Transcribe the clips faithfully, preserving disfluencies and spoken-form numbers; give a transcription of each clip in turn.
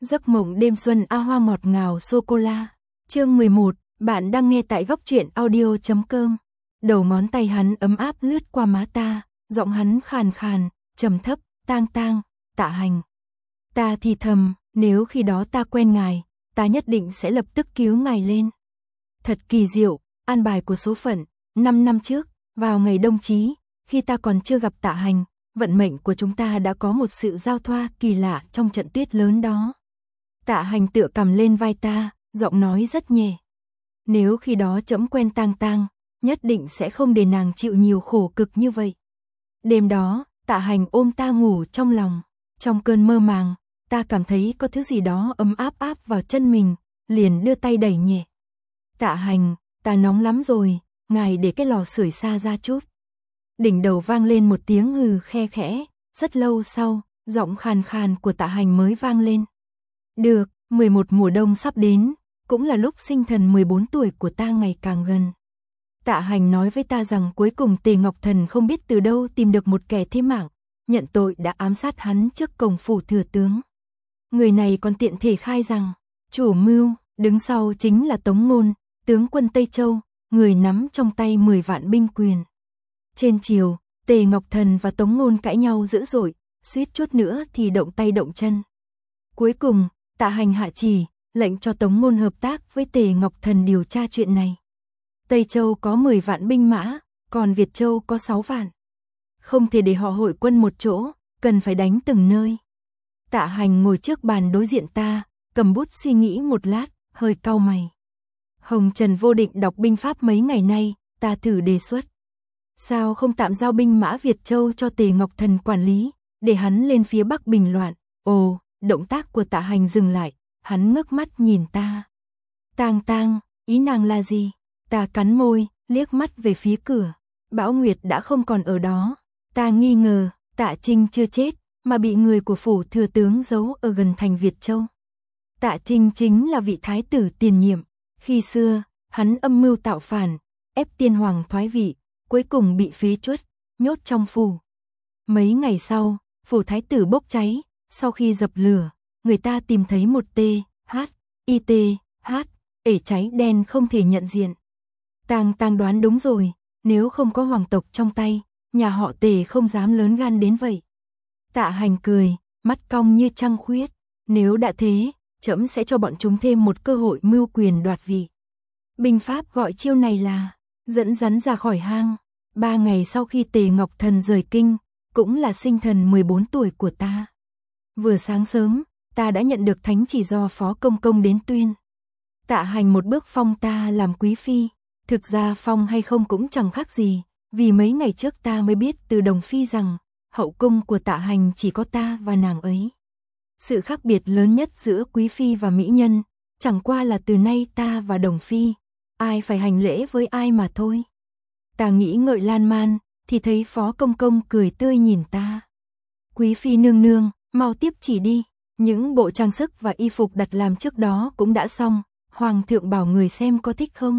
Giấc mộng đêm xuân a hoa ngọt ngào sô-cô-la. Chương mười một, bạn đang nghe tại góc truyện audio chấm com. Đầu ngón tay hắn ấm áp lướt qua má ta, giọng hắn khàn khàn, trầm thấp, tang tang, Tạ Hành. Ta thì thầm, nếu khi đó ta quen ngài, ta nhất định sẽ lập tức cứu ngài lên. Thật kỳ diệu, an bài của số phận. Năm năm trước, vào ngày đông chí, khi ta còn chưa gặp Tạ Hành, vận mệnh của chúng ta đã có một sự giao thoa kỳ lạ trong trận tuyết lớn đó. Tạ Hành tựa cầm lên vai ta, giọng nói rất nhẹ. Nếu khi đó trẫm quen tang tang, nhất định sẽ không để nàng chịu nhiều khổ cực như vậy. Đêm đó, Tạ Hành ôm ta ngủ trong lòng. Trong cơn mơ màng, ta cảm thấy có thứ gì đó ấm áp áp vào chân mình, liền đưa tay đẩy nhẹ. Tạ Hành, ta nóng lắm rồi, ngài để cái lò sưởi xa ra chút. Đỉnh đầu vang lên một tiếng hừ khe khẽ, rất lâu sau, giọng khàn khàn của Tạ Hành mới vang lên. Được, mười một mùa đông sắp đến, cũng là lúc sinh thần mười bốn tuổi của ta ngày càng gần. Tạ Hành nói với ta rằng cuối cùng Tề Ngọc Thần không biết từ đâu tìm được một kẻ thế mạng, nhận tội đã ám sát hắn trước cổng phủ thừa tướng. Người này còn tiện thể khai rằng, chủ mưu, đứng sau chính là Tống Ngôn, tướng quân Tây Châu, người nắm trong tay mười vạn binh quyền. Trên chiều, Tề Ngọc Thần và Tống Ngôn cãi nhau dữ dội, suýt chút nữa thì động tay động chân. Cuối cùng, Tạ Hành hạ chỉ, lệnh cho Tống Ngôn hợp tác với Tề Ngọc Thần điều tra chuyện này. Tây Châu có mười vạn binh mã, còn Việt Châu có sáu vạn. Không thể để họ hội quân một chỗ, cần phải đánh từng nơi. Tạ Hành ngồi trước bàn đối diện ta, cầm bút suy nghĩ một lát, hơi cau mày. Hồng Trần Vô Định đọc binh pháp mấy ngày nay, ta thử đề xuất. Sao không tạm giao binh mã Việt Châu cho Tề Ngọc Thần quản lý, để hắn lên phía Bắc bình loạn. Ồ, động tác của Tạ Hành dừng lại, hắn ngước mắt nhìn ta. Tang tang, ý nàng là gì? Ta cắn môi, liếc mắt về phía cửa. Bão Nguyệt đã không còn ở đó. Ta nghi ngờ, Tạ Trinh chưa chết, mà bị người của phủ thừa tướng giấu ở gần thành Việt Châu. Tạ Trinh chính là vị thái tử tiền nhiệm. Khi xưa, hắn âm mưu tạo phản, ép tiên hoàng thoái vị, cuối cùng bị phế truất, nhốt trong phủ. Mấy ngày sau, phủ thái tử bốc cháy, sau khi dập lửa, người ta tìm thấy một T, H, I T, H, ể cháy đen không thể nhận diện. Tang tang đoán đúng rồi, nếu không có hoàng tộc trong tay, nhà họ Tề không dám lớn gan đến vậy. Tạ Hành cười, mắt cong như trăng khuyết. Nếu đã thế, trẫm sẽ cho bọn chúng thêm một cơ hội mưu quyền đoạt vị. Binh pháp gọi chiêu này là dẫn rắn ra khỏi hang. Ba ngày sau khi Tề Ngọc Thần rời kinh, cũng là sinh thần mười bốn tuổi của ta. Vừa sáng sớm, ta đã nhận được thánh chỉ do Phó Công Công đến tuyên. Tạ Hành một bước phong ta làm quý phi. Thực ra phong hay không cũng chẳng khác gì, vì mấy ngày trước ta mới biết từ Đồng Phi rằng hậu cung của Tạ Hành chỉ có ta và nàng ấy. Sự khác biệt lớn nhất giữa quý phi và mỹ nhân, chẳng qua là từ nay ta và Đồng Phi, ai phải hành lễ với ai mà thôi. Ta nghĩ ngợi lan man, thì thấy Phó Công Công cười tươi nhìn ta. Quý phi nương nương, mau tiếp chỉ đi, những bộ trang sức và y phục đặt làm trước đó cũng đã xong, hoàng thượng bảo người xem có thích không?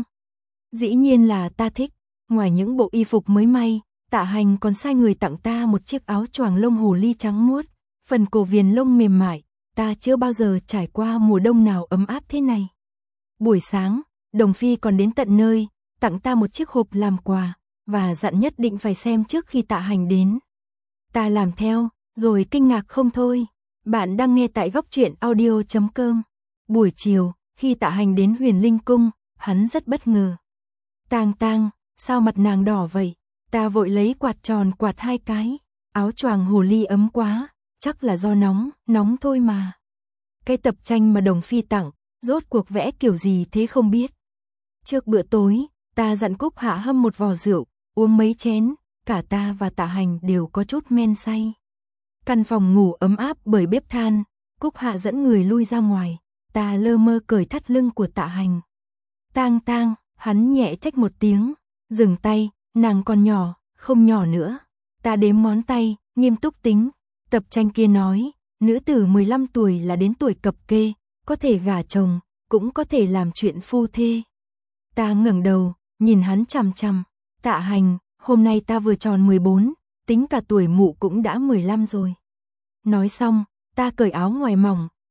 Dĩ nhiên là ta thích, ngoài những bộ y phục mới may, Tạ Hành còn sai người tặng ta một chiếc áo choàng lông hồ ly trắng muốt, phần cổ viền lông mềm mại, ta chưa bao giờ trải qua mùa đông nào ấm áp thế này. Buổi sáng, Đồng Phi còn đến tận nơi, tặng ta một chiếc hộp làm quà, và dặn nhất định phải xem trước khi Tạ Hành đến. Ta làm theo, rồi kinh ngạc không thôi. Bạn đang nghe tại góc truyện audio chấm com. Buổi chiều, khi Tạ Hành đến Huyền Linh Cung, hắn rất bất ngờ. Tang tang, sao mặt nàng đỏ vậy? Ta vội lấy quạt tròn quạt hai cái. Áo choàng hồ ly ấm quá, chắc là do nóng, nóng thôi mà. Cái tập tranh mà Đồng Phi tặng, rốt cuộc vẽ kiểu gì thế không biết. Trước bữa tối, ta dặn Cúc Hạ hâm một vò rượu, uống mấy chén, cả ta và Tạ Hành đều có chút men say. Căn phòng ngủ ấm áp bởi bếp than, Cúc Hạ dẫn người lui ra ngoài, ta lơ mơ cởi thắt lưng của Tạ Hành. Tang tang, hắn nhẹ trách một tiếng, dừng tay, nàng còn nhỏ, không nhỏ nữa. Ta đếm ngón tay, nghiêm túc tính. Tập tranh kia nói, nữ tử mười lăm tuổi là đến tuổi cập kê, có thể gả chồng, cũng có thể làm chuyện phu thê. Ta ngẩng đầu, nhìn hắn chằm chằm. Tạ Hành, hôm nay ta vừa tròn mười bốn, tính cả tuổi mụ cũng đã mười lăm rồi. Nói xong, ta cởi áo ngoài mỏng,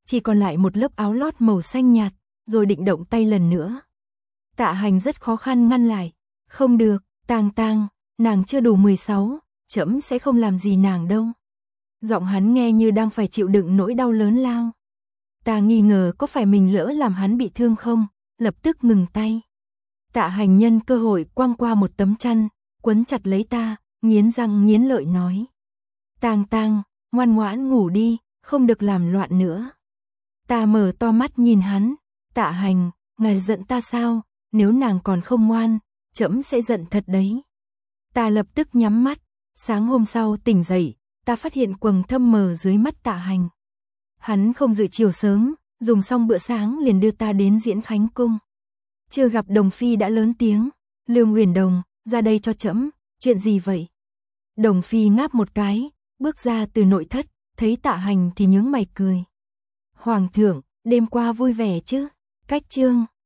chỉ còn lại một lớp áo lót màu xanh nhạt, rồi định động tay lần nữa. Tạ Hành rất khó khăn ngăn lại. Không được, Tang Tang, nàng chưa đủ mười sáu, trẫm sẽ không làm gì nàng đâu. Giọng hắn nghe như đang phải chịu đựng nỗi đau lớn lao. Ta nghi ngờ có phải mình lỡ làm hắn bị thương không, lập tức ngừng tay. Tạ Hành nhân cơ hội quăng qua một tấm chăn, quấn chặt lấy ta, nghiến răng nghiến lợi nói. Tang Tang, ngoan ngoãn ngủ đi, không được làm loạn nữa. Ta mở to mắt nhìn hắn. Tạ Hành, ngài giận ta sao? Nếu nàng còn không ngoan, trẫm sẽ giận thật đấy. Ta lập tức nhắm mắt. Sáng hôm sau tỉnh dậy, ta phát hiện quầng thâm mờ dưới mắt Tạ Hành. Hắn không dự chiều sớm, dùng xong bữa sáng liền đưa ta đến Diễn Khánh Cung. Chưa gặp Đồng Phi đã lớn tiếng. Lương Uyển Đồng, ra đây cho trẫm, chuyện gì vậy? Đồng Phi ngáp một cái, bước ra từ nội thất, thấy Tạ Hành thì nhướng mày cười. Hoàng thượng, đêm qua vui vẻ chứ? Cách chương